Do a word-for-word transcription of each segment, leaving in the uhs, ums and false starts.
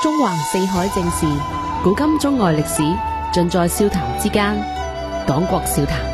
中橫四海正事，古今中外歷史，盡在笑談之間。黨國笑談。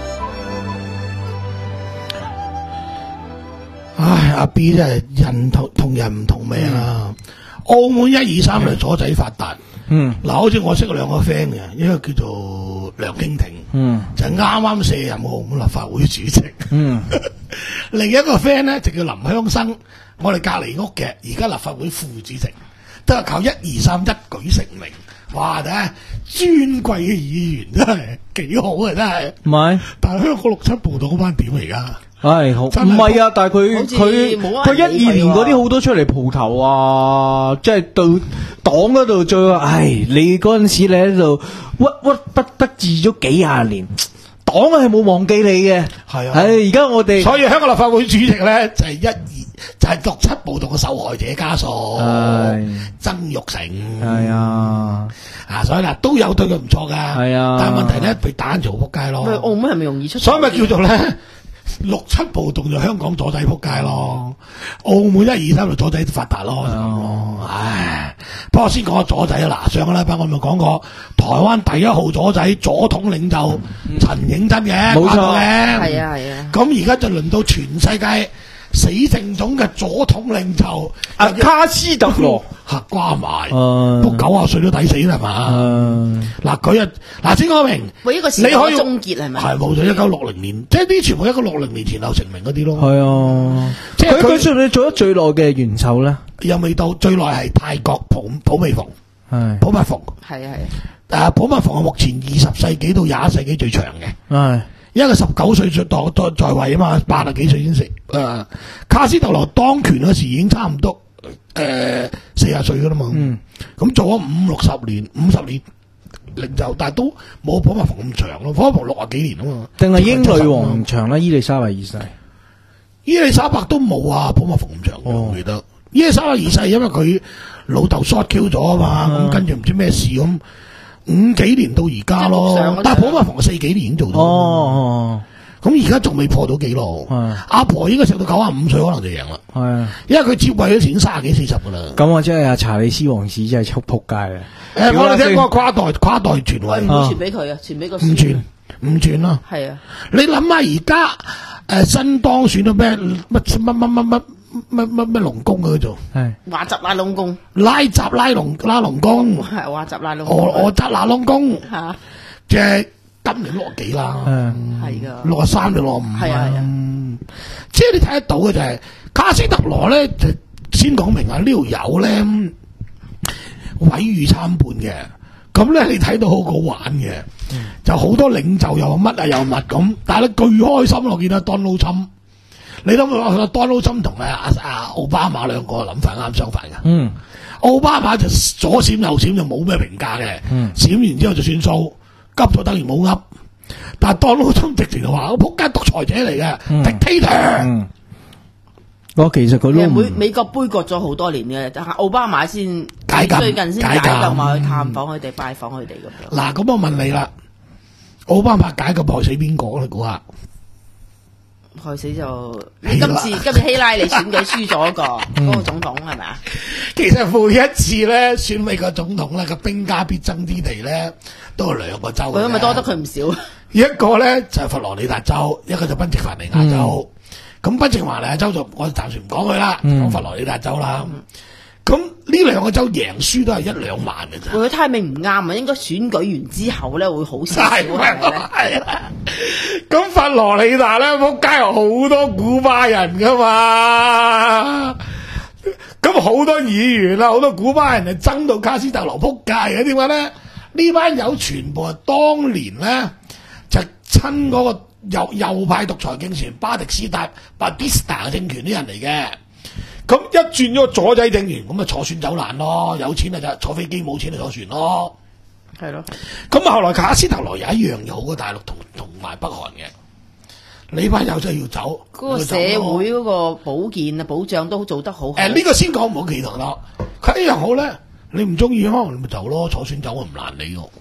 唉，阿 B 真係人同同人唔同命啊！嗯、澳門一二三嚟左仔發達。嗯，嗱，好似我識兩個 friend 嘅，一個叫做梁興廷，嗯，就啱啱卸任澳門立法會主席。嗯，另一個 friend 咧就叫林香生，我哋隔離屋嘅，而家立法會副主席，都係靠一二三一舉成名。哇！睇下尊貴嘅議員真係幾好啊，真係。唔係，但係香港六七暴動嗰班點嚟㗎？ 唉，好唔係啊！但係佢佢佢一二年嗰啲好多出嚟蒲頭啊，即係對黨嗰度最話，唉，你嗰陣時你喺度屈屈不得志咗幾廿年，黨係冇忘記你嘅。係啊，唉，而家我哋所以香港立法會主席咧就係一二就係六七暴動嘅受害者家屬，曾鈺成係啊，啊所以嗱都有對佢唔錯噶，係啊，但係問題咧被打就仆街咯。 澳門係咪容易出？ 所以咪叫做咧。六七暴動就香港左仔仆街咯，澳門一二三就左仔發達咯，哦、唉！不過先講下左仔啊，嗱，上個禮拜我咪講過台灣第一號左仔左統領袖陳映真嘅，冇錯嘅，係啊係啊。咁而家就輪到全世界死剩種嘅左統領袖阿卡斯特羅嚇瓜埋，都九十歲都抵死啦嘛。嗱佢啊，嗱先講明， 每一個時代嘅終結係咪？ 係冇咗一九六零年，即係啲全部一九六零年前後成名嗰啲咯。 係啊，即係佢算你做得最耐嘅元首咧？ 又未到，最耐係泰國普普美蓬，係普密蓬，係啊係。誒普密蓬係目前二十世紀到廿一世紀最長嘅。係。因為佢十九歲在在在位啊嘛，八十幾歲先食。誒、呃，卡斯特羅當權嗰時已經差唔多誒四十歲噶啦嘛。嗯，咁做咗五六十年，五十年領袖，但係都冇普密蓬咁長咯。普密蓬六十幾年啊嘛。定係英女王長啦？伊麗莎白二世，伊麗莎白都冇啊，普密蓬咁長。哦，我記得伊麗莎白二世因為佢老豆 short Q 咗啊嘛，咁、嗯、跟住唔知咩事咁。五幾年到而家咯，但係普密蓬四幾年已經做到。哦，咁而家仲未破到紀錄。阿婆應該食到九十五歲可能就贏啦。係，因為佢接位嗰時已經卅幾四十噶啦。咁我真係阿查理斯王子真係出撲街啊！誒，我哋聽過跨代跨代傳位， 唔會傳俾佢啊，傳俾個。 唔傳，唔傳咯。係啊，你諗下而家誒新當選到咩乜乜乜乜乜？乜乜乜龍宮嘅做，係話集拉龍宮，拉集拉龍拉龍宮，係話集拉龍，我我集拉龍宮吓，即係今年六十幾啦，係噶六十三定六十五，係啊係啊，即係你睇得到嘅就係卡斯特羅咧，就先講明啊呢條友咧毀譽參半嘅，咁咧你睇到好好玩嘅，就好多領袖又乜啊又乜咁，但係咧巨開心我見到 Donald Trump。你諗下 Donald Trump 同阿阿奧巴馬兩個諗法啱相反㗎。嗯，奧巴馬就左閃右閃就冇咩評價嘅。嗯，閃完之後就算數，急咗等於冇噏。但係 Donald Trump 直情就話：我仆街獨裁者嚟嘅 dictator。嗯，我其實佢都美美國杯葛咗好多年嘅，但係奧巴馬先最近先解禁嘛，去探訪佢哋、拜訪佢哋咁樣。 嗱，咁我問你啦，奧巴馬解禁害死邊個？你估下？ 害死就今次今次希拉里選舉輸咗個嗰個總統係咪啊？ 其實每一次咧選美國總統咧個兵家必爭之地咧都係兩個州嘅， 佢咪多得佢唔少。 一個咧就係佛羅里達州，一個就賓夕凡尼亞州。咁賓夕凡尼亞州就我暫時唔講佢啦，講佛羅里達州啦。咁呢兩個州贏輸都係一兩萬嘅啫。 佢 timing 唔啱啊，應該選舉完之後咧會好少少係咪？咁佛羅里達咧，仆街有好多古巴人噶嘛，咁好多議員啦，好多古巴人係爭到卡斯特羅仆街嘅，點解咧？呢班友全部係當年咧就親嗰個右右派獨裁政權巴迪斯達巴迪斯達政權啲人嚟嘅。咁一轉咗左仔政權，咁咪坐船走難咯，有錢就坐飛機，冇錢就坐船咯。係咯。咁啊，後來卡斯特羅有一樣嘢好過大陸同同埋北韓嘅，你班友真係要走。 嗰個社會嗰個保健啊保障都做得好好。 誒，呢個先講唔好企圖咯。佢一樣好咧，你唔中意可能你咪走咯，坐船走我唔難你喎。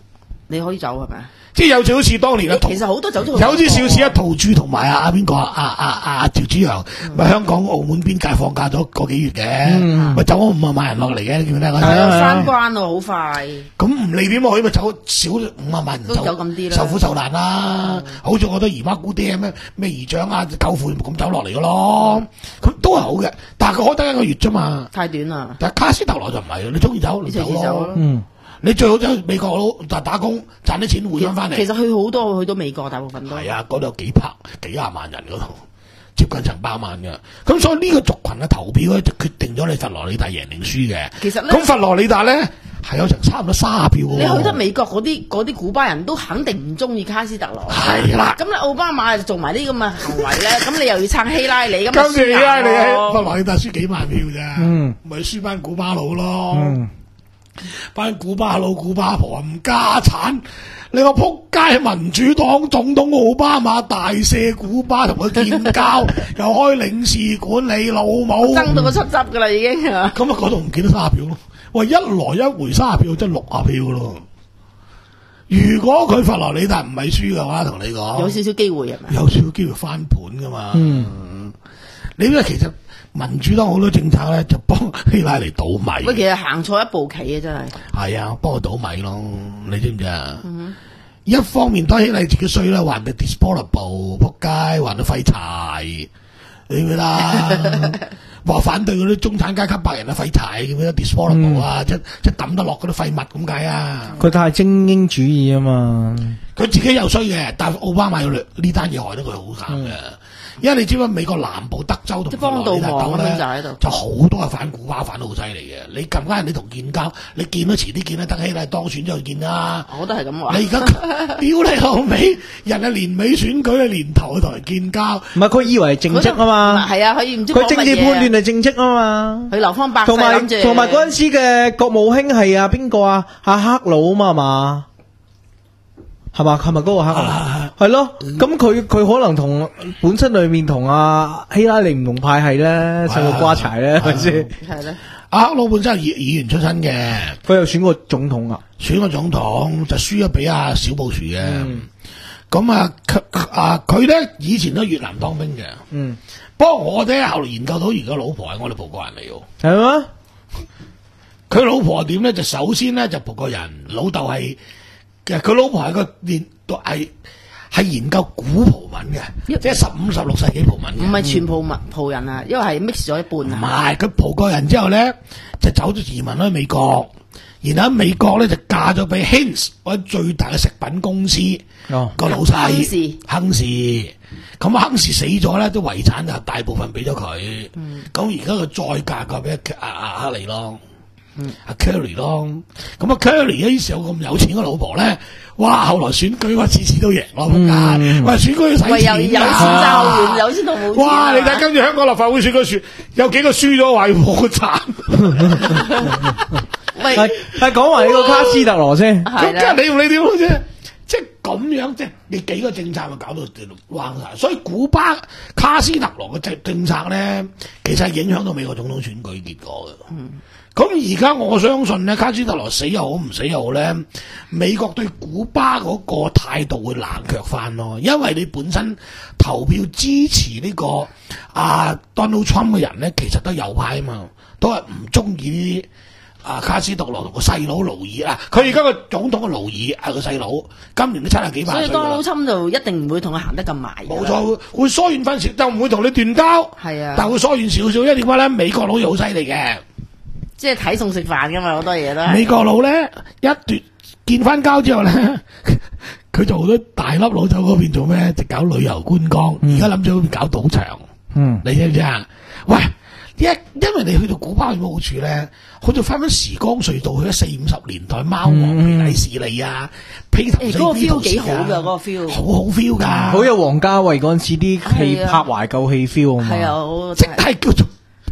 你可以走係咪？ 即係有少少似當年嘅， 其實好多走咗， 有啲少似一陶朱同埋阿邊個阿阿阿趙紫陽，咪香港澳門邊界放假咗個幾月嘅，咪走咗五萬萬人落嚟嘅，你記唔記得？ 係啊，翻關喎，好快。 咁唔理點可以咪走少五萬萬人， 都走咁啲啦， 受苦受難啦。好似我覺得姨媽姑爹咩咩姨丈啊舅父咁走落嚟嘅咯，咁都係好嘅，但係佢開得一個月啫嘛， 太短啦。 但係卡斯特羅就唔係，你中意走你走咯。嗯。你最好走去美國佬就打工賺啲錢換翻翻嚟。 其實去好多去到美國，大部分都係啊，嗰度有幾百幾廿萬人嗰度，接近成百萬嘅。咁所以呢個族群嘅投票咧，就決定咗你佛羅里達贏定輸嘅。 其實咧， 咁佛羅里達咧係有成差唔多卅票喎。 你去得美國嗰啲嗰啲古巴人都肯定唔中意卡斯特羅。 係啦。 咁你奧巴馬做埋啲咁嘅行為咧，咁你又要撐希拉里咁。 跟住希拉里喺佛羅里達輸幾萬票咋？嗯，咪輸翻古巴佬咯。嗯。班古巴佬、古巴婆唔家產，你個仆街民主黨總統奧巴馬大赦古巴，同佢建交，又開領事館，你老母爭到個七執噶啦已經。咁啊， 嗰度唔見得卅票咯。喂，一來一回卅票，即係六啊票咯。如果佢佛羅里達唔係輸嘅話，同你講有少少機會係咪？ 有少少機會翻盤噶嘛。嗯，你咧其實。民主黨好多政策咧，就幫希拉里倒米。 喂，其實行錯一步棋啊，真係。係啊，幫佢倒米咯，你知唔知啊？嗯、一方面當希拉里自己衰啦，還到 disposable 仆街，還到廢柴，你明啦？話反對嗰啲中產階級白人嘅廢柴，咁樣 disposable 啊，即即抌得落嗰啲廢物咁解啊？ 佢太精英主義啊嘛。 佢自己又衰嘅，但係奧巴馬有呢單嘢害得佢好慘嘅。嗯，因為你知唔知美國南部德州同佛羅里達州咧，就好多係反古巴反到好犀利嘅。你近間人哋同建交，你見都遲啲見啦，德希拉當選咗去見啦。 我都係咁話。 你而家屌你老尾，人係年尾選舉嘅年頭去同人建交， 唔係佢以為係政績啊嘛。 係啊，佢唔知佢政治判斷係政績啊嘛。 佢流芳百世同埋同埋嗰陣時嘅國務卿係啊邊個啊？阿克魯啊嘛係嘛？係嘛？係咪嗰個克魯？係咯，咁佢佢可能同本身裏面同阿希拉里唔同派系咧，上個瓜柴咧，係咪先？ 係咧， 阿克魯本身係議議員出身嘅， 佢又選過總統啊， 選過總統就輸咗俾阿小布殊嘅。咁、嗯、啊，啊佢咧以前都越南當兵嘅。嗯，不過我哋後來研究到，而家老婆係我哋葡國人嚟嘅， 係咩？ 佢老婆點咧？就首先咧就葡國人，老豆係其實佢老婆係個年都係。係研究古葡文嘅，即係十五、十六世紀葡文嘅， 唔係全葡文葡人啊，因為係 mix 咗一半啊。 唔係，佢葡國人之後咧，就走咗移民去美國，然後喺美國咧就嫁咗俾 Heinz 或者最大嘅食品公司個、哦、老細亨士。亨士咁亨士死咗咧，都遺產就大部分俾咗佢。咁而家佢再嫁個俾阿阿克里咯。嗯，阿 Kerry 咯，咁啊 Kerry 呢時有咁有錢嘅老婆咧，哇！後來選舉話次次都贏咯，嗯、喂，選舉要使錢， 有錢爭完，有錢同冇錢。 哇！你睇跟住香港立法會選舉選，有幾個輸咗話要破產。 喂，係講埋呢個卡斯特羅先， 咁即係你用你點啫？即係咁樣，即係你幾個政策咪搞到彎晒，所以古巴卡斯特羅嘅政政策咧，其實係影響到美國總統選舉結果嘅。嗯。咁而家我相信咧，卡斯特羅死又好唔死又好咧，美國對古巴嗰個態度會冷卻翻咯，因為你本身投票支持呢、這個啊 Donald Trump 嘅人咧，其實都右派啊嘛，都係唔中意啊卡斯特羅同個細佬勞爾啊，佢而家個總統嘅勞爾係個細佬，今年都七十幾萬歲。 所以 Donald Trump 就一定唔會同佢行得咁埋。 冇錯，會疏遠翻少，就唔會同你斷交。係啊，但會疏遠少少，因為點解咧？美國佬又好犀利嘅。 即係睇餸食飯噶嘛，好多嘢都。 美國佬咧一斷建翻交之後咧，佢就好多大粒佬走嗰邊做咩？就搞旅遊觀光，而家諗住嗰邊搞賭場。嗯，你知唔知啊？喂，一因為你去到古巴有冇好處咧？好似翻翻時光隧道去咗四五十年代，貓王皮底士利啊，披頭四 B 圖幾好噶，嗰個 feel 好好 feel 噶， 好有王家衛嗰陣時啲戲拍懷舊戲 feel 啊嘛。 係啊， 即係叫做。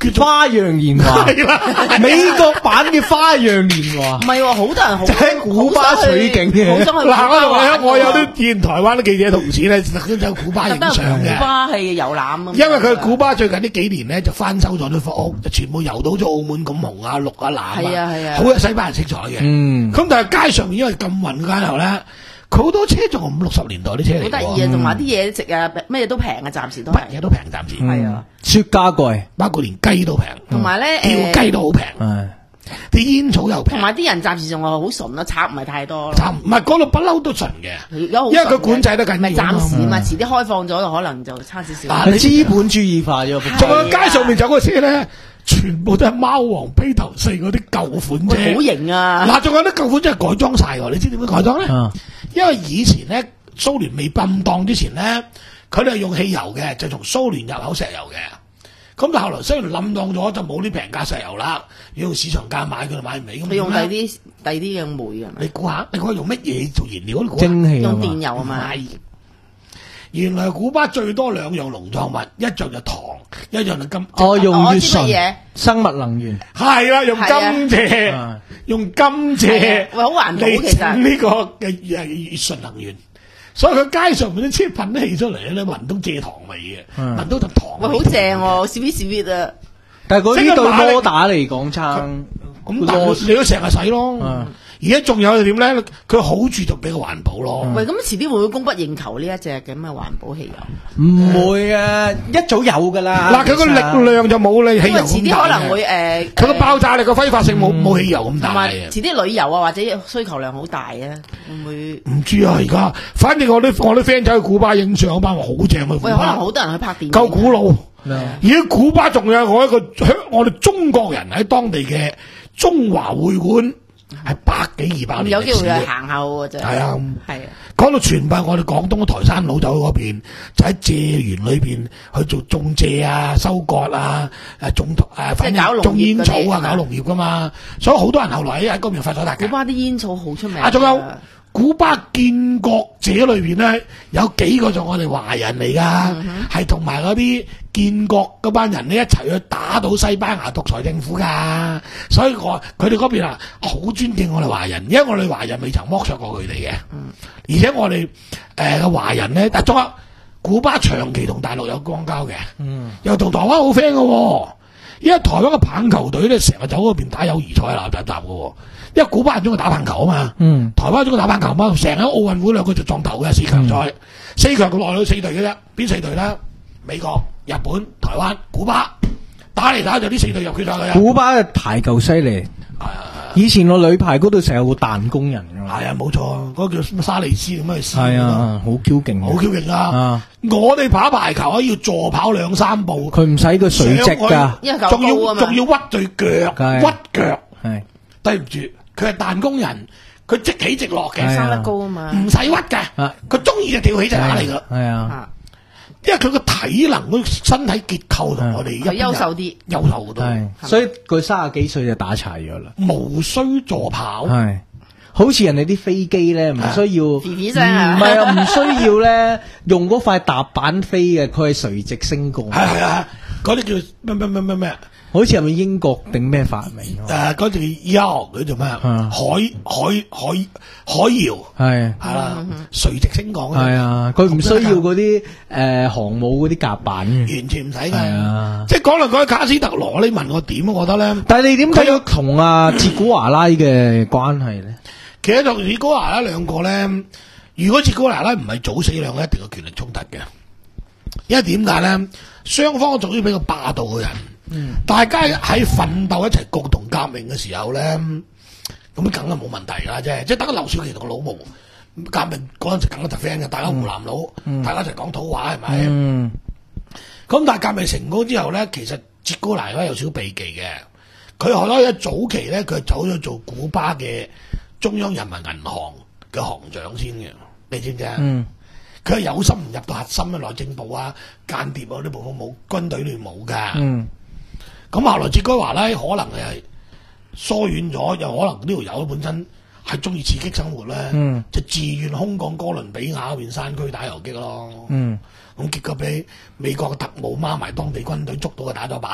花樣年華，美國版嘅花樣年華。 唔係喎，好多人好喺古巴取景嘅。 嗱，我我有啲見台灣啲記者同事咧，特登走古巴影相嘅。 古巴係遊覽咁。 因為佢古巴最近呢幾年咧就翻修咗啲房屋，就全部遊到咗澳門咁紅啊、綠啊、藍啊， 係啊係啊， 好有西班牙色彩嘅。嗯。咁但係街上面因為咁暈嘅街頭咧。佢好多車仲係五六十年代啲車嚟， 好得意啊！同埋啲嘢食啊，咩嘢都平啊，暫時都係乜嘢都平，暫時係啊， 雪茄貴， 包括連雞都平， 同埋咧叫雞都好平，啲煙草又平， 同埋啲人暫時仲係好純咯，賊唔係太多。 賊唔係嗰度不嬲都純嘅，因為佢管制得緊， 咪暫時嘛，遲啲開放咗就可能就差少少。 但係資本主義化咗， 仲有街上面走嗰車咧。全部都係貓王披頭四嗰啲舊款車， 好型啊！ 嗱，仲有啲舊款真係改裝晒喎，你知點樣改裝咧？啊、因為以前咧蘇聯未冧檔之前咧，佢哋係用汽油嘅，就從蘇聯入口石油嘅。咁但後來蘇聯冧檔咗，就冇啲平價石油啦，要用市場價買，佢就買唔起。咁你用第啲第啲嘅煤啊？ 你估下，你估下用乜嘢做燃料？ 蒸汽用電油啊嘛。 原來古巴最多兩樣農作物，一樣就糖，一樣就金。 哦，用乙醇生物能源。 係啦，用甘蔗，用甘蔗， 喂，好環保其實。 呢個嘅乙醇能源，所以佢街上面啲車噴啲氣出嚟咧，聞到蔗糖味嘅，聞到就糖。 喂，好正喎，sweet sweet 啊！ 但係嗰啲對摩打嚟講差， 咁但係你都成日使咯。而家仲有係點咧？佢好處就比較環保咯。 喂，咁遲啲會唔會供不應求呢一隻咁嘅環保汽油？ 唔會啊，一早有噶啦。 嗱，佢個力量就冇你汽油咁大嘅。 因為遲啲可能會誒， 佢個爆炸力個揮發性冇冇汽油咁大。 同埋遲啲旅遊啊，或者需求量好大啊，會唔會？唔知啊，而家反正我啲我啲 friend 走去古巴影相，班話好正啊。 喂，可能好多人去拍電影。 夠古老。而家古巴仲有我一個我哋中國人喺當地嘅中華會館。係百幾二百年， 有機會去行下喎，真係。係啊，係啊。講到全部我哋廣東嘅台山佬走去嗰邊，就喺蔗園裏邊去做種蔗啊、收割啊、誒種誒，反正種煙草啊，搞農業噶嘛。所以好多人後來喺嗰邊發咗達。 古巴啲煙草好出名。 啊，仲有古巴建國者裏邊咧，有幾個就我哋華人嚟噶，係同埋嗰啲建國嗰班人咧一齊去打倒西班牙獨裁政府噶，所以我佢哋嗰邊啊好尊敬我哋華人，因為我哋華人未曾剝削過佢哋嘅，嗯、而且我哋誒嘅華人咧，但仲有古巴長期同大陸有邦交嘅，嗯、又同台灣好 friend 嘅，因為台灣嘅棒球隊咧成日走嗰邊打友誼賽鬧雜雜嘅。因為古巴人中意打棒球啊嘛，嗯、台灣中意打棒球嘛，成日喺奧運會兩個就撞頭嘅四強賽，嗯、四強佢落去四隊嘅啫，邊四隊咧？美國、日本、台灣、古巴，打嚟打就呢四隊入決賽嘅。 古巴嘅排球犀利，以前我女排嗰度成日會彈工人㗎嘛。 係啊，冇錯，嗰個叫沙利斯咁樣去試。 係啊，好 Q 勁， 好 Q 勁啊！我哋跑排球可以要助跑兩三步， 佢唔使個垂直㗎， 仲要仲要屈對腳，屈腳。係對唔住。佢係彈工人，佢直起直落嘅， 生得高啊嘛， 唔使屈嘅，佢中意就跳起就打嚟噶。係啊，因為佢個體能、個身體結構同我哋一優秀啲， 優秀好多。 所以佢三十幾歲就打柴咗啦， 無需助跑。 係，好似人哋啲飛機咧，唔需要，唔係啊，唔需要咧用嗰塊踏板飛嘅，佢係垂直升降。 係係啊，嗰啲叫咩咩咩咩咩。 好似係咪英國定咩發明？ 誒，嗰隻搖佢做咩？海海海海搖係係啦，垂直升降。 係啊，佢唔需要嗰啲誒航母嗰啲甲板嘅， 完全唔使㗎。即係講嚟講去卡斯特羅，你問我點？我覺得咧， 但係你點睇同阿捷古華拉嘅關係咧？ 其實同捷古華拉兩個咧，如果捷古華拉唔係早死，兩個一定有權力衝突嘅。因為點解咧？雙方屬於比較霸道嘅人。嗯、大家喺奮鬥一齊共同革命嘅時候咧，咁梗係冇問題啦，啫。即係等劉少奇同老毛革命嗰陣時，梗係就 friend 嘅，大家湖南佬，嗯、大家一齊講土話係咪？咁、嗯、但係革命成功之後咧，其實捷古華拉有少避忌嘅。佢後來一早期咧，佢走咗做古巴嘅中央人民銀行嘅行長先嘅，你知唔知啊？佢係、嗯、有心唔入到核心嘅內政部啊、間諜啊啲部分冇，軍隊裏冇噶。嗯咁後來捷古華拉可能係疏遠咗，又可能呢條友本身係中意刺激生活咧，嗯、就自願空降哥倫比亞嗰邊山區打游擊咯。咁、嗯、結果俾美國嘅特務孖埋當地軍隊捉到，佢打咗把。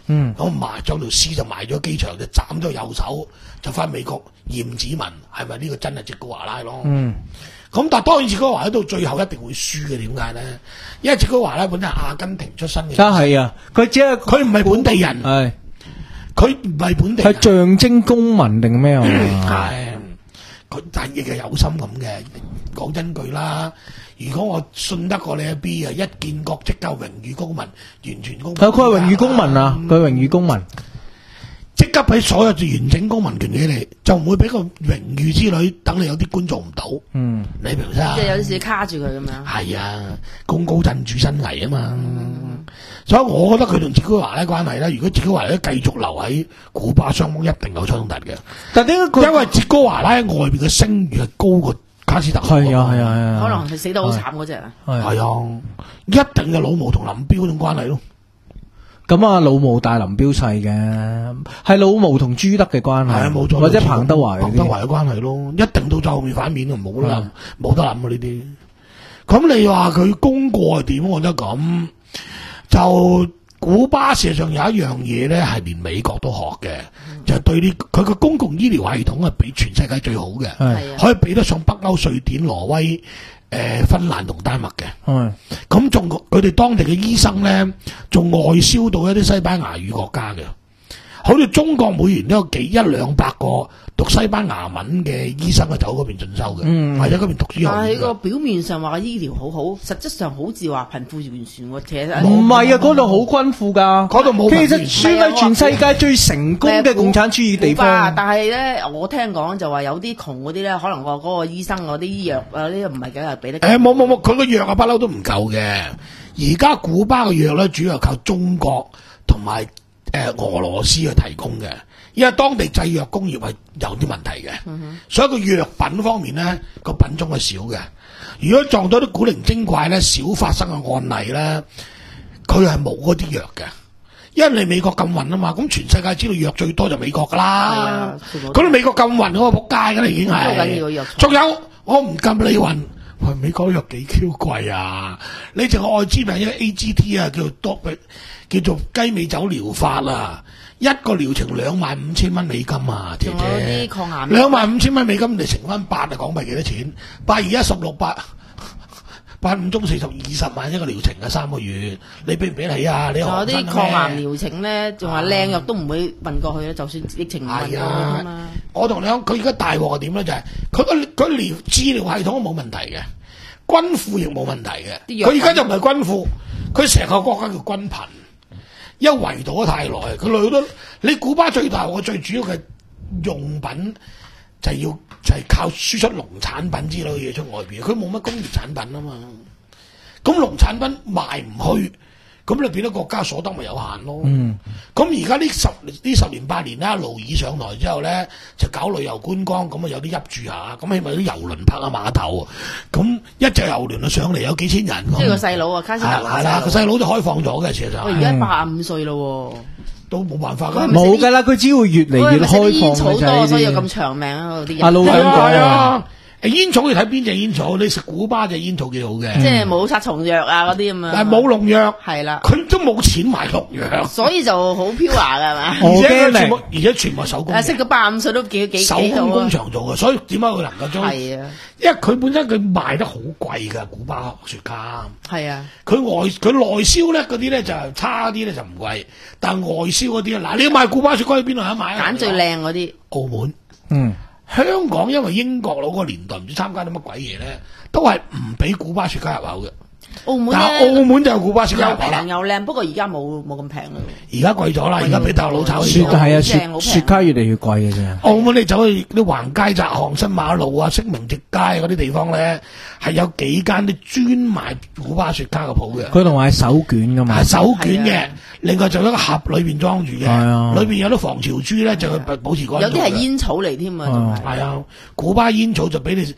嗯，咁埋將條屍就埋咗機場，就斬咗右手，就翻美國驗指紋，係咪呢個真係捷高華拉咯？嗯，咁但係當然捷高華拉到最後一定會輸嘅，點解咧？因為捷高華拉本身係阿根廷出身嘅， 啊係啊，佢只係佢唔係本地人，係佢唔係本地人， 係象徵公民定咩啊？ 係佢但係亦係有心咁嘅。講真句啦，如果我信得過你阿 B 啊，一建國即夠榮譽公民，完全公民。 佢係榮譽公民啊，佢榮譽公民。 即刻俾所有完整公民權俾你，就唔會俾個榮譽之旅等你有啲官做唔到。嗯，你明唔明啊？ 即係有啲事卡住佢咁樣。 係啊，功高震主身危啊嘛。嗯、所以我覺得佢同捷高華拉關係咧，如果捷高華拉繼續留喺古巴，雙方一定有衝突嘅。但點解佢？因為捷高華拉喺外邊嘅聲譽係高過卡斯特。 係啊係啊係啊。 可能係死得好慘嗰隻啊。 係啊，一定嘅老毛同林彪嗰種關係咯。 咁啊，老毛大林彪細嘅，係老毛同朱德嘅關係， 冇錯， 或者彭德懷彭德懷嘅關係咯，一定到最後面反面就冇啦，冇得諗啊呢啲。咁你話佢功過係點？我覺得咁就古巴事實上有一樣嘢咧，係連美國都學嘅，嗯、就係對呢佢個公共醫療系統係比全世界最好嘅， 係可以比得上北歐、瑞典、挪威。誒、呃，芬蘭同丹麥嘅，咁仲佢哋當地嘅醫生咧，仲外銷到一啲西班牙語國家嘅，好似中國每年都有幾一兩百個讀西班牙文嘅醫生去走嗰邊進修嘅，嗯、或者嗰邊讀書。 但係個表面上話醫療好好，實質上好似話貧富懸殊喎。其實唔係啊，嗰度好均富㗎，嗰度冇。其實算係全世界最成功嘅共產主義地方。 但係咧，我聽講就話有啲窮嗰啲咧，可能個嗰個醫生嗰啲藥啊，呢唔係幾係俾得。 誒冇冇冇，佢個藥啊不嬲都唔夠嘅。而家古巴嘅藥咧，主要係靠中國同埋誒俄羅斯去提供嘅。因為當地製藥工業係有啲問題嘅，嗯、哼所以個藥品方面咧個品種係少嘅。如果撞到啲古靈精怪咧少發生嘅案例咧，佢係冇嗰啲藥嘅。因為你美國禁運啊嘛，咁全世界知道藥最多就美國噶啦。咁你美國禁運嗰個仆街噶啦已經係。仲有我唔禁你運，喂美國藥幾 Q 貴啊！你淨係愛滋病一 A G T 啊，叫做多叫做雞尾酒療法啊。一個療程兩萬五千蚊美金啊，姐姐，兩萬五千蚊美金，你乘翻八啊港幣幾多錢？八二一十六八，八五中四十二十萬一個療程啊，三個月，你俾唔俾起啊？你仲有啲抗癌療程咧，仲話靚藥都唔會運過去啊，就算疫情唔運過去啊嘛。 我同你講，佢而家大鑊係點咧？就係佢個佢療治療系統都冇問題嘅，均富亦冇問題嘅。佢而家就唔係均富，佢成個國家叫均貧。因為圍堵得太耐，佢累到你古巴最大鑊最主要嘅用品就係要就係、是、靠輸出農產品之類嘅嘢出外邊，佢冇乜工業產品啊嘛。咁農產品賣唔去，咁你變咗國家所得咪有限咯。嗯。咁而家呢十呢十年八年啦，勞爾上台之後咧，就搞旅遊觀光，咁啊有啲入住下，咁起碼啲郵輪泊下碼頭，咁一隻郵輪啊上嚟有幾千人。 即係個細佬啊，卡斯特羅係啦，個細佬就開放咗嘅，事實上。 我而家八十五歲咯， 都冇辦法㗎。 冇㗎啦，佢只會越嚟越開放嘅。 煙草多，所以有咁長命啊！啲人。 阿老咁講啊。誒煙草要睇邊隻煙草，你食古巴隻煙草幾好嘅， 即係冇殺蟲藥啊嗰啲咁樣。 但係冇農藥， 係啦， 佢都冇錢買農藥， 所以就好飄華㗎係嘛。 而且全部而且全部手工。 誒識咗八十五歲都幾幾手工工場做嘅，所以點解佢能夠將？ 係啊， 因為佢本身佢賣得好貴㗎，古巴雪茄。 係啊， 佢外佢內銷咧嗰啲咧就差啲咧就唔貴，但係外銷嗰啲嗱你要買古巴雪茄去邊度有得買啊？ 揀最靚嗰啲。 澳門。 嗯。 香港因為英國佬嗰個年代唔知參加啲乜鬼嘢咧，都係唔俾古巴雪茄入口嘅。 澳門但係澳門就有古巴雪茄入口啦。 又平又靚，不過而家冇冇咁平啦。 而家貴咗啦，而家俾大陸佬炒起咗。 係啊，雪雪茄越嚟越貴嘅啫。 澳門你走去啲橫街窄巷、新馬路啊、星明直街嗰啲地方咧，係有幾間啲專賣古巴雪茄嘅鋪嘅。 佢同埋係手卷噶嘛， 係手卷嘅。另外就喺個盒裏邊裝住嘅，裏邊有啲防潮珠咧，就保持乾淨。 有啲係煙草嚟添啊， 係啊，古巴煙草就俾你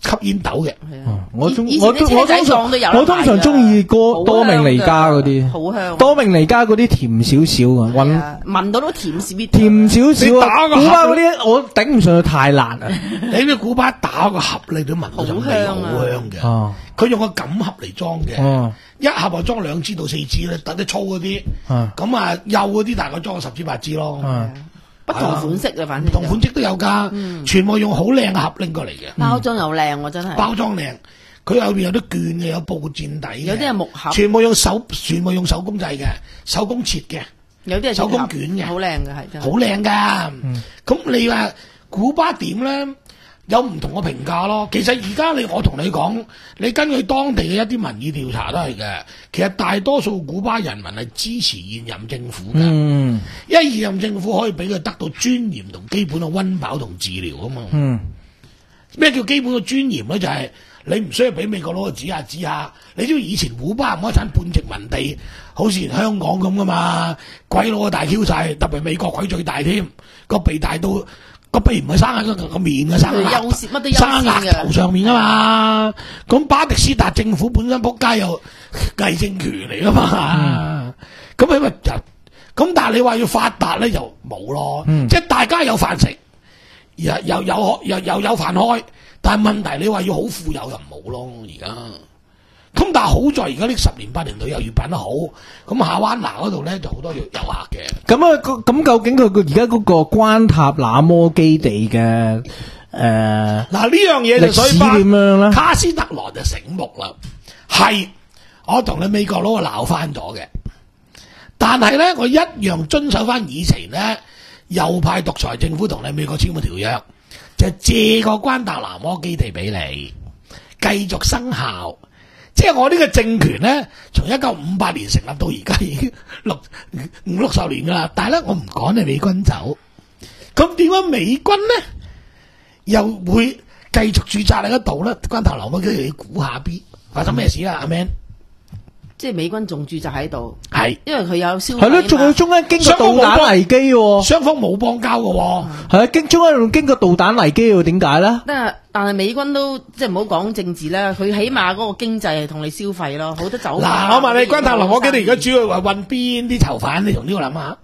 吸煙斗嘅。 我中我我通常我通常中意多多明尼加嗰啲， 好香。 多明尼加嗰啲甜少少嘅，聞聞到都甜少啲。 甜少少啊！古巴嗰啲我頂唔上，太辣啊！ 你啲古巴打個盒你都聞到陣味，好香嘅。佢用個錦盒嚟裝嘅，一盒就裝兩支到四支咧，等啲粗嗰啲。咁啊幼嗰啲大概裝十支八支咯。 不同款式嘅，反正唔同款式都有噶，全部用好靚嘅盒拎過嚟嘅。 包裝又靚喎，真係。包裝靚，佢後邊有啲券嘅，有布墊底嘅。 有啲係木盒。 全部用手，全部用手工製嘅，手工切嘅。 有啲係手工卷嘅， 好靚嘅係真係。 好靚噶，咁你話古巴點咧？有唔同嘅評價咯。其實而家你我同你講，你根據當地嘅一啲民意調查都係嘅。其實大多數古巴人民係支持現任政府嘅，嗯、因為現任政府可以俾佢得到尊嚴同基本嘅溫飽同治療啊嘛。咩、嗯、叫基本嘅尊嚴咧？就係、是、你唔需要俾美國佬指下指下。你知道以前古巴唔可以產半殖民地，好似香港咁噶嘛？鬼佬大 Q 晒，特別美國鬼最大添，個鼻大到。個鼻唔係生喺個個面嘅，生喺生額頭上面啊嘛。咁巴迪斯達政府本身仆街又偽政權嚟啊嘛。咁佢咪就咁，但係你話要發達咧就冇咯。嗯、即係大家有飯食，又又有又又有飯開，但係問題你話要好富有就冇咯。而家咁但係好在而家呢十年八年旅遊業辦得好，咁夏灣拿嗰度咧就好多遊遊客嘅。 咁啊，咁究竟佢個而家嗰個關塔那摩基地嘅誒，嗱呢樣嘢就所以點樣咧？ 卡斯特羅就醒目啦，係我同你美國佬鬧翻咗嘅，但係咧我一樣遵守翻以前咧右派獨裁政府同你美國簽嘅條約，就借個關塔那摩基地俾你繼續生效。即係我呢個政權咧，從一九五八年成立到而家已經六五六十年噶啦，但係咧我唔趕你美軍走，咁點解美軍咧又會繼續駐紮喺嗰度咧？關塔那摩基地，你估下 B 發生咩事啊？阿 Man， 即係美軍仲駐紮喺度， 係因為佢有消係咯，仲要中間經過導彈危機喎， 雙方冇邦交嘅喎， 係啊，經中間仲經過導彈危機喎，點解咧？ 但但係美軍都即係唔好講政治啦，佢起碼嗰個經濟係同你消費咯，好多酒。 嗱，我問你關塔那摩基地而家主要係運邊啲囚犯？你同呢個諗下。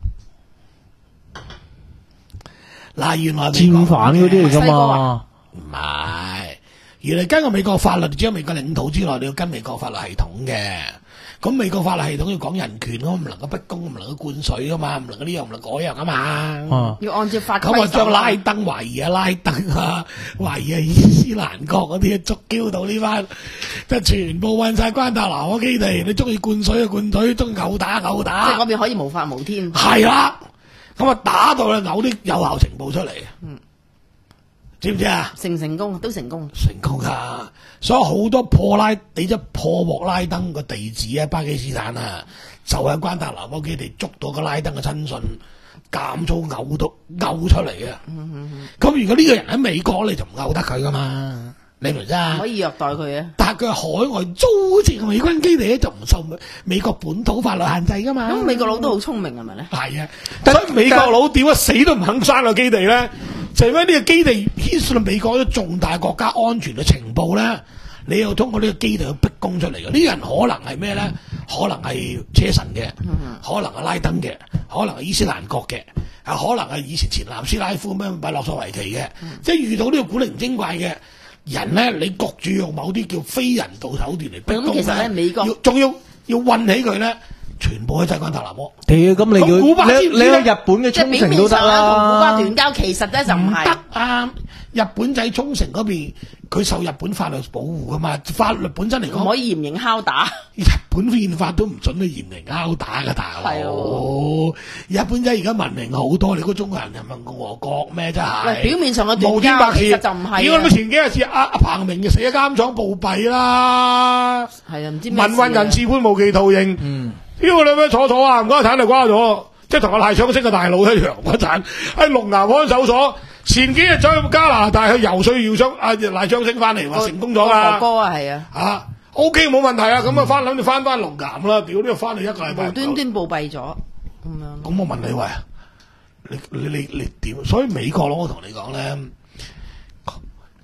嗱，原來戰犯嗰啲嚟噶嘛？ 唔係，原來根據美國法律，只有美國領土之內，你要跟美國法律系統嘅。咁美國法律系統要講人權，我唔能夠不公，唔能夠灌水噶嘛，唔能夠呢樣唔能嗰樣啊嘛。 啊要按照法規。 咁我將拉登懷疑啊，拉登啊，懷疑啊伊斯蘭國嗰啲捉嬌到呢班，就全部運晒關塔那摩基地。你中意灌水就灌水，中意毆打毆打。 即係嗰邊可以無法無天。 係啦，咁啊打到咧嘔啲有效情報出嚟。嗯。知唔知啊？ 成唔成功都成功， 成功噶，所以好多破拉，你即破獲拉登個地址啊，巴基斯坦啊，就喺關塔那摩基地捉到個拉登嘅親信，減粗嘔到嘔出嚟啊！咁、嗯嗯、如果呢個人喺美國，你就唔嘔得佢噶嘛？你明唔明啊？ 可以虐待佢啊！ 但係佢係海外租借美軍基地咧，就唔受美國本土法律限制噶嘛？ 咁美國佬都好聰明係咪咧？ 係啊，所以美國佬點解死都唔肯刪個基地咧？就係因為呢個基地牽涉到美國啲重大國家安全嘅情報咧，你又通過呢個基地去逼供出嚟嘅。呢啲人可能係咩咧？可能係車臣嘅，可能係拉登嘅，可能係伊斯蘭國嘅，啊，可能係以前前南斯拉夫咩米洛索維奇嘅，嗯、即係遇到呢個古靈精怪嘅人咧，你焗住用某啲叫非人道手段嚟逼供咧， 其實咧美國仲要要韞起佢咧。全部喺晒關塔那摩。 屌，咁你要你你去日本嘅沖繩都得啦。 同古巴斷交，其實咧就唔係得啊！日本仔沖繩嗰邊，佢受日本法律保護噶嘛，法律本身嚟講唔可以嚴刑拷打。 日本憲法都唔准你嚴刑拷打噶，大佬。係日本仔而家文明好多，你估中國人人民共和國咩真係？ 表面上嘅斷交，其實就唔係。 如果你前幾日似阿阿彭明就死喺監廠暴斃啦。 係啊，唔知民運人士判無期徒刑。嗯。呢個你咩坐坐啊？唔該，產就瓜咗，即係同個賴昌星嘅大佬一樣。嗰陣喺龍岩看守所，前幾日走去加拿大去游水，要想阿賴昌星翻嚟，話成功咗啦。 哥哥啊，係啊， 吓 OK 冇問題啊。咁啊翻諗住翻翻龍岩啦。屌呢個翻嚟一個禮拜， 無端端暴斃咗咁樣。 咁我問你喂，你你你你點？所以美國佬我同你講咧，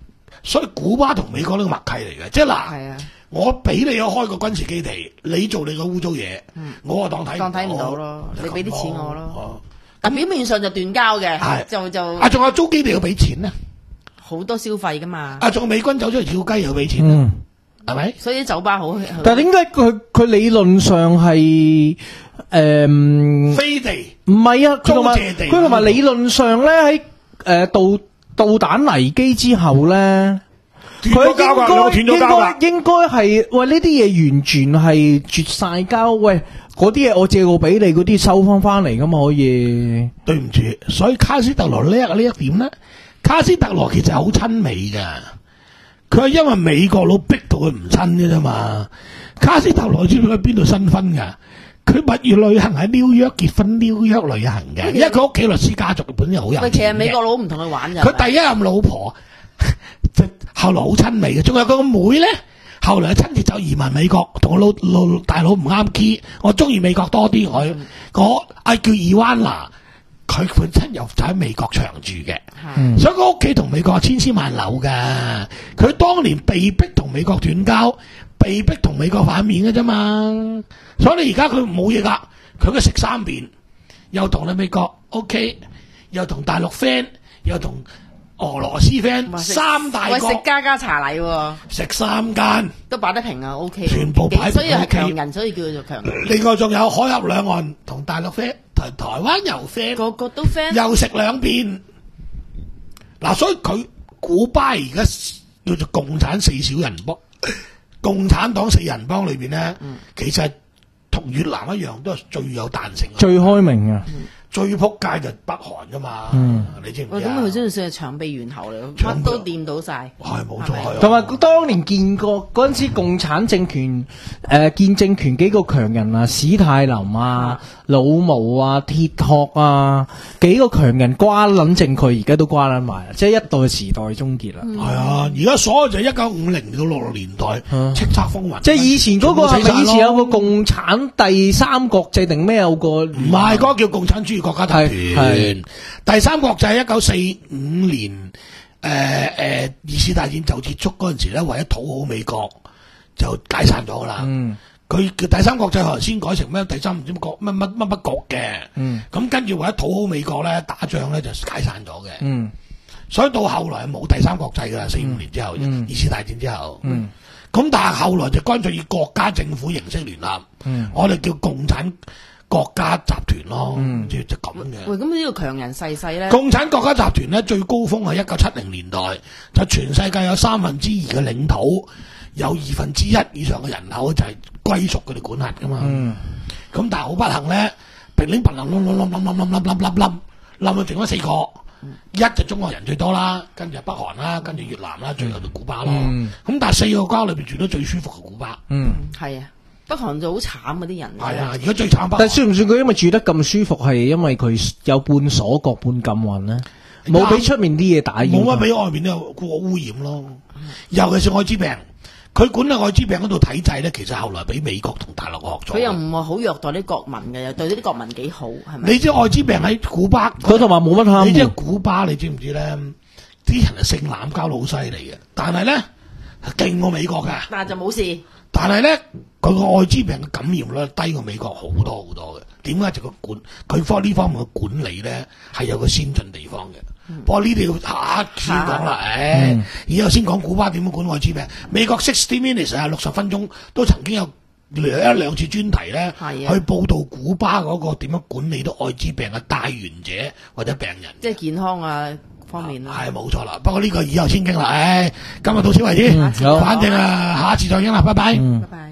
所以古巴同美國呢個默契嚟嘅，即係嗱，我俾你開個軍事基地，你做你個污糟嘢，我就當睇當睇唔到咯，你俾啲錢我咯。但表面上就斷交嘅，就就啊，仲有租基地要俾錢咧， 好多消費噶嘛。 啊，仲有美軍走出嚟跳雞又要俾錢，係咪？ 所以啲酒吧好。 但係點解佢佢理論上係誒飛地？ 唔係啊，佢同埋佢同埋理論上咧喺誒導導彈危機之後咧。佢應該應該應該係喂呢啲嘢完全係絕晒交，喂嗰啲嘢我借過俾你，嗰啲收翻翻嚟噶嘛可以？ 對唔住，所以卡斯特羅叻呢一點咧，卡斯特羅其實係好親美噶，佢係因為美國佬逼到佢唔親嘅啫嘛。卡斯特羅知唔知喺邊度新婚噶？佢蜜月旅行喺紐約結婚，紐約旅行嘅，因為佢屋企律師家族本身好有錢嘅。 其實美國佬唔同佢玩嘅。 佢第一任老婆。後來好親美嘅，仲有佢個妹咧，後來親自就移民美國，同我老老大佬唔啱 key， 我中意美國多啲，我我啊叫伊灣娜，佢本身又就喺美國長住嘅，嗯、所以佢屋企同美國千絲萬縷噶，佢當年被逼同美國斷交，被逼同美國反面嘅啫嘛，所以你而家佢冇嘢噶，佢嘅食三遍，又同你美國 OK， 又同大陸 friend， 又同。俄羅斯 friend 三大國， 喂食家家茶禮喎， 食三間都擺得平啊 ，OK， 全部擺平， 所以係強人，所以叫做強人。 另外仲有海峽兩岸同大陸 friend， 台台灣又 friend， 個個都 friend， 又食兩邊。嗱，所以佢古巴而家叫做共產四小人幫，共產黨四人幫裏邊咧，嗯、其實同越南一樣，都係最有彈性、 最開明嘅。嗯最撲街就北韓噶嘛， 嗯、 你知唔知啊？ 咁佢真係算係長臂猿猴嚟，乜都掂到晒。 係冇錯， 同埋當年見過嗰陣時，共產政權誒、呃、見政權幾個強人啊，史泰林啊、老毛啊、鐵殼啊，幾個強人瓜撚政佢，而家都瓜撚埋，即係一代時代終結啦。係、 嗯、啊，而家所有就係一九五零到六六年代，叱咤風雲。 即係以前嗰個係咪以前有個共產第三國際定咩有個？唔係嗰個叫共產主義國家集團，第三國際係一九四五年，誒、呃、誒、呃，二次大戰就結束嗰陣時咧，為咗討好美國，就解散咗啦。嗯，佢叫第三國際後來先改成咩？第三唔知乜國乜乜乜乜局嘅。嗯，咁跟住為咗討好美國咧，打仗咧就解散咗嘅。嗯，所以到後來係冇第三國際噶啦，四五年之後，嗯、二次大戰之後。嗯，咁但係後來就乾脆以國家政府形式聯合。嗯，我哋叫共產國家集團咯，即係咁嘅。 喂，咁呢個強人細細咧？ 共產國家集團咧最高峰係一九七零年代，就全世界有三分之二嘅領土，有二分之一以上嘅人口就係歸屬佢哋管轄噶嘛。咁、嗯、但係好不幸咧，平拎平冧冧冧冧冧冧冧冧冧冧冧冧到剩咗四個，嗯、一就中國人最多啦，跟住北韓啦，跟住越南啦，最後就古巴咯。咁、嗯、但係四個國家裏邊住得最舒服嘅古巴。嗯， 係啊。北韓就好慘嗰啲人， 係啊！而家最慘北韓。 但係算唔算佢因為住得咁舒服，係因為佢有半鎖國半禁運咧？冇俾出面啲嘢打擾， 冇乜俾外面啲個污染咯。嗯、尤其是艾滋病，佢管理艾滋病嗰度體制咧，其實後來俾美國同大陸學咗。 佢又唔係好虐待啲國民嘅，又對啲國民幾好，係咪？ 你知艾滋病喺古巴， 佢同埋冇乜貪。 你知古巴，你知唔知咧？啲人係性濫交到好犀利嘅，但係咧勁過美國㗎。 但係就冇事。但係咧，佢個艾滋病嘅感染率低過美國好多好多嘅。點解就個管佢方呢方面嘅管理咧係有個先進地方嘅。嗯、不過呢啲要下先講啦，誒，以後先講古巴點樣管艾滋病。美國 sixty minutes 啊，六十分鐘都曾經有兩一兩次專題咧，去報導古巴嗰個點樣管理到艾滋病嘅帶源者或者病人。 即係健康啊！方面啦， 係冇錯啦。不過呢個以後先傾啦。誒，今日到此為止。嗯、反正啊，下一次再傾啦。拜拜。嗯、拜拜。